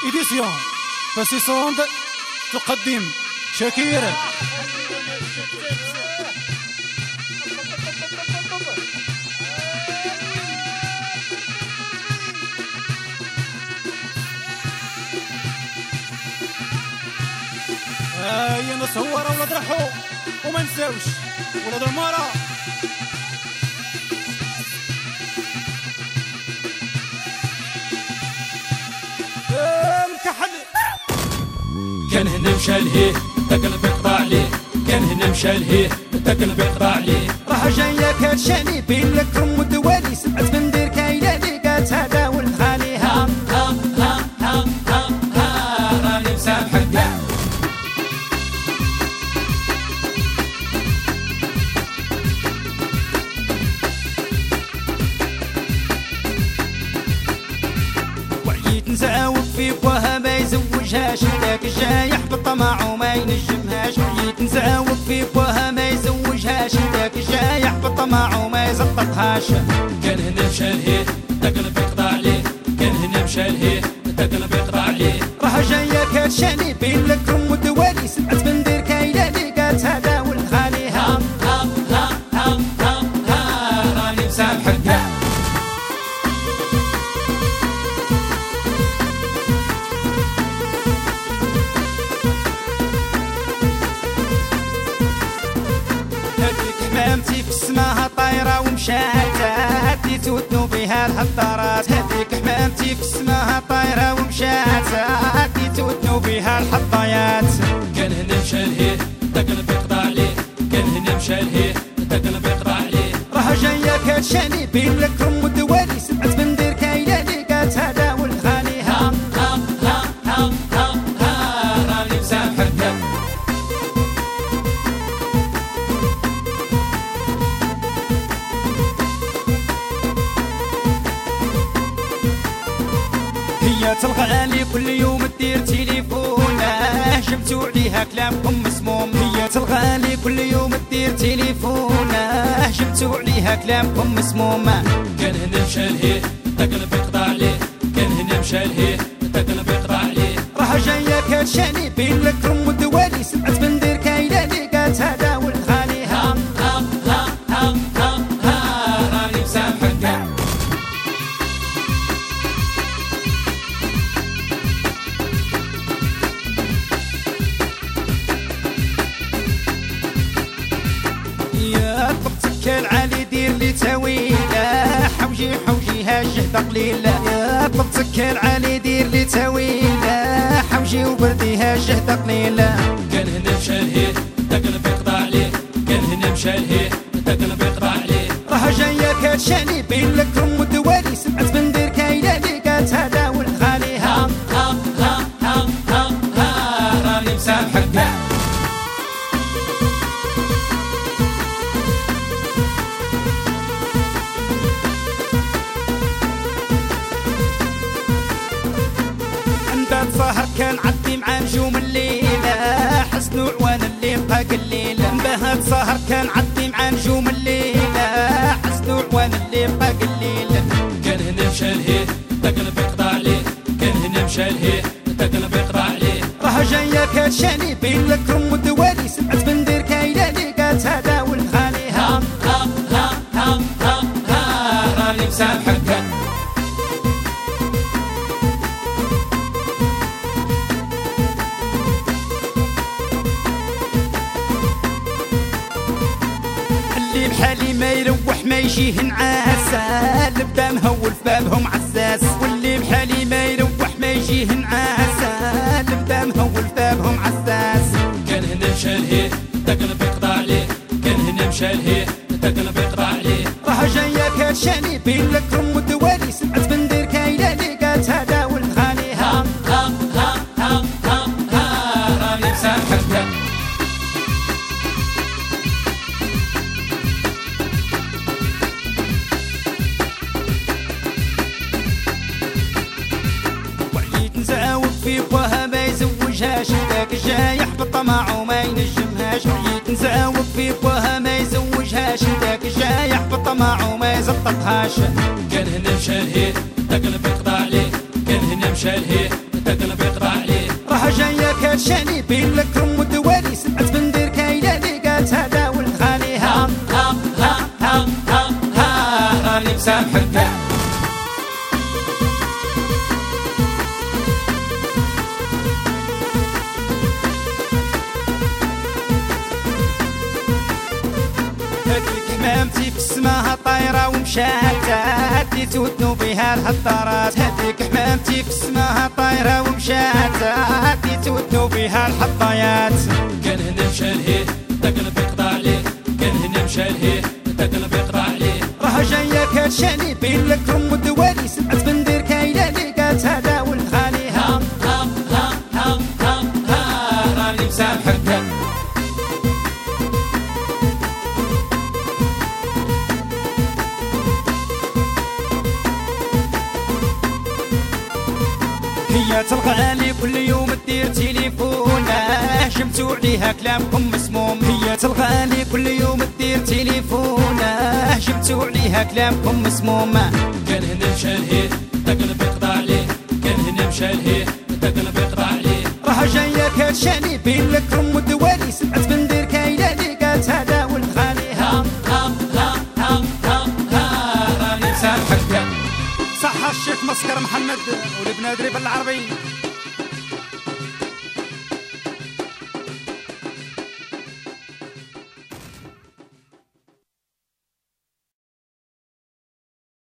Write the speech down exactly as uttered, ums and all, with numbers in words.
إديسيون فاسيسوند تقدم شاكير. هيا نصور ولاد رحو وما نساوش ولاد المرا. كان هنا مشى لهيه تقلب يقطع عليه، كان هنا مشى لهيه تقلب يقطع عليه. راه جايه كتشاني بين الكرم والدوالي، سبعة بندير كاينه اللي قالت هذا ولد خاليها. ها ها ها ها ها راني مسامحك كاع. وعيت نزعاوق في بواها ما يزوجهاش، داك الجايح بالطمع وما ينجمهاش. وعيت نزعاوق في بواها ما يزوجهاش، داك الجايح بالطمع وما يزلططهاش. كان هنا مشى لهيه تقلب يقطع عليه، كان هنا مشى لهيه تقلب يقطع عليه. راه جايه كتشاني بين الكرم والدوالي، سبعة بندير كاينه اللي قالت هذا ولد خاليها. ها ها ها ها ها راني مسامحك كاع. حمامتي في السماها طايرة ومشات، هدي تودنو بها الحضارات. هديك حمامتي في السماها طايرة ومشات، هدي تودنو بها الحضايات. كان هنا مشى لهيه تقلب يقطع عليه، كان هنا مشى لهيه تقلب يقطع عليه. راه جاية كتشاني بين الكرم والدوالي، سبعة بندير كاينة اللي قالت هذا ولد خاليها. ها ها ها ها ها راني مسامحك كاع. هي تلقى لي كل يوم تدير تليفونه، جبتو عليها كلامكم مسموم. هي تلقى لي كل يوم تدير تليفونه، جبتو عليها كلامكم مسموم. كان هنا مشى لهيه تقلب يقطع عليه، كان هنا مشى لهيه تقلب يقطع عليه. راه جايه كتشاني بين الكرم والدوالي، سبعة بندير كاينه اللي قالت هذا ولد خاليها. ها ها ها ها ها راني مسامحك كاع. يا طبتك العالي دير لي تاويله، حوجي حوجيها الجهد قليله. يا طبتك العالي دير لي تاويله، حوجي وبرديها الجهد قليله. كان هنا مشى لهيه تقلب يقطع عليه، كان هنا مشى لهيه تقلب يقطع عليه. راه جايه كتشاني بين الكرم والدوالي، سبعة بندير كاينه اللي قالت هذا ولد خاليها. ها ها ها ها ها راني مسامحك كاع. سهر كان عدي مع نجوم الليلة، حسن وعوان اللي بقى قليلة. بهات سهر كان عدي مع نجوم الليلة، حسن وعوان اللي بقى قليلة. كان هنا مشى لهيه تقلب يقطع عليه، كان هنا مشى لهيه تقلب يقطع عليه. راه جايه كتشاني بين الكرم والدوالي، سبعة بندير كاينه اللي قالت هذا ولد خاليها. ها ها ها ها ها راني مسامحك كاع. اللي بحالي ما يروح ما يجيه نعاسة، البدا مهول في بابهم عساس. واللي بحالي ما يروح ما يجيه نعاسة، البدا مهول في بابهم عساس. كان هنا مشى لهيه تقلب يقطع عليه، كان هنا مشى لهيه تقلب يقطع عليه. راه جايه كتشاني بين الكرم والدوالي، سبعة بندير كاينه اللي قالت هذا ولد خاليها. ها ها ها ها ها راني مسامحك كاع. نزعاوق في بواها ما يزوجهاش، داك الجايح بالطمع وما ينجمهاش. وعيت نزعاوق في بواها ما يزوجهاش، داك الجايح بالطمع وما يزلططهاش. كان هنا مشى لهيه تقلب يقطع عليه، كان هنا مشى لهيه تقلب بين الكرم والدوالي سبعة بندير كاينة اللي قالت هذا ولد خاليها. ها ها ها ها ها راني مسامحك. هذيك حمامتي في السماها طايرة ومشات عدي تودنو بها الحضارات. هذيك حمامتي في السماها طايرة ومشات عدي تودنو بها الحضايات. كان هنا مشى لهيه دا قلبي قطع عليه، كان هنا مشى لهيه دا قلبي قطع عليه. راه جاية كاتشاني بين الكرم والدوالي سبعة بندير كاينة اللي قالت هذا ولد خاليها. ها ها ها ها ها راني مسامحك. هي تلقاني كل يوم تدير تليفونه جمتو عليها كلامكم مسموم. هي تلقاني كل يوم تدير تليفونه جمتو عليها كلامكم مسموم. كان هنا مشى لهيه دا قلبي قطع عليه، كان هنا مشى لهيه دا قلبي قطع عليه. راه جاية كاتشاني بين الكرم والدوالي سبعة بندير كاينة اللي قالت هذا ولد خاليها. ها ها ها ها ها راني مسامحك. صح الشيخ مسكر محمد ولبنادري بالعربي.